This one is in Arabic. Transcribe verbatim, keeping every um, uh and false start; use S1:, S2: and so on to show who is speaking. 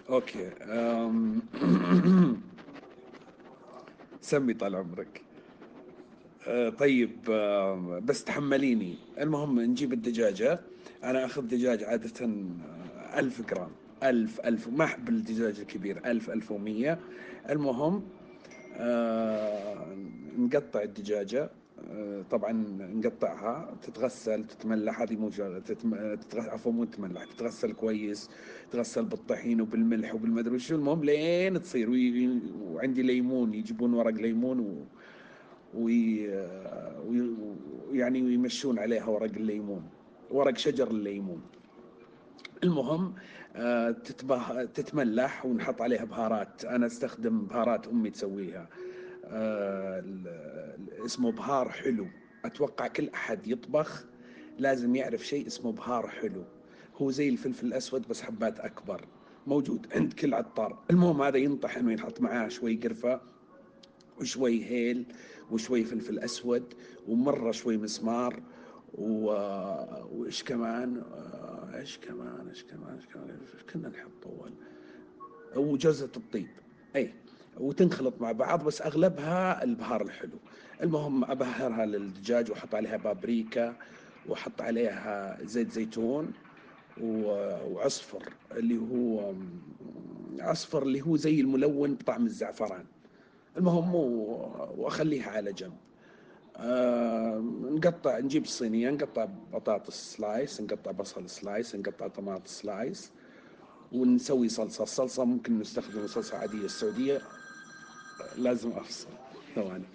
S1: اوكي. أم... سمي طال عمرك. أه طيب، أه بس تحمليني. المهم نجيب الدجاجة. أنا أخذ دجاج عادة آه، ألف جرام. ألف ألف، ما أحب الدجاج الكبير. ألف ألف ومية. المهم، آه نقطع الدجاجة. آه طبعا نقطعها، تتغسل تتملح. هذه مو شغلة تتم... تتغ... عفوا مو تتملح، تتغسل كويس. تغسل بالطحين وبالملح وبالمدري وشو. المهم لين تصير وي... وعندي ليمون، يجيبون ورق ليمون و... وي... وي... ويعني ويمشون عليها ورق الليمون، ورق شجر الليمون. المهم، آه، تتبه... تتملح ونحط عليها بهارات. أنا أستخدم بهارات أمي تسويها. آه، ال- ال- اسمه بهار حلو. أتوقع كل أحد يطبخ لازم يعرف شيء اسمه بهار حلو. هو زي الفلفل الأسود بس حبات أكبر. موجود عند كل عطار. المهم هذا ينطحن وينحط معاه شوي قرفة، وشوي هيل، وشوي فلفل أسود، ومرة شوي مسمار. و... وإيش كمان آه، إيش كمان إيش كمان إيش كمان إيش كنا نحط أول؟ وجوزة الطيب. أي. وتنخلط مع بعض، بس أغلبها البهار الحلو. المهم أبهرها للدجاج وأحط عليها بابريكا، وأحط عليها زيت زيتون، و- وعصفر اللي هو عصفر اللي هو زي الملون بطعم الزعفران. المهم و- واخليها على جنب. آه نقطع، نجيب الصينية، نقطع بطاطس سلايس، نقطع بصل سلايس، نقطع طماطم سلايس، ونسوي صلصة. الصلصة ممكن نستخدم صلصة عادية السعودية. لازم أفصل ثواني.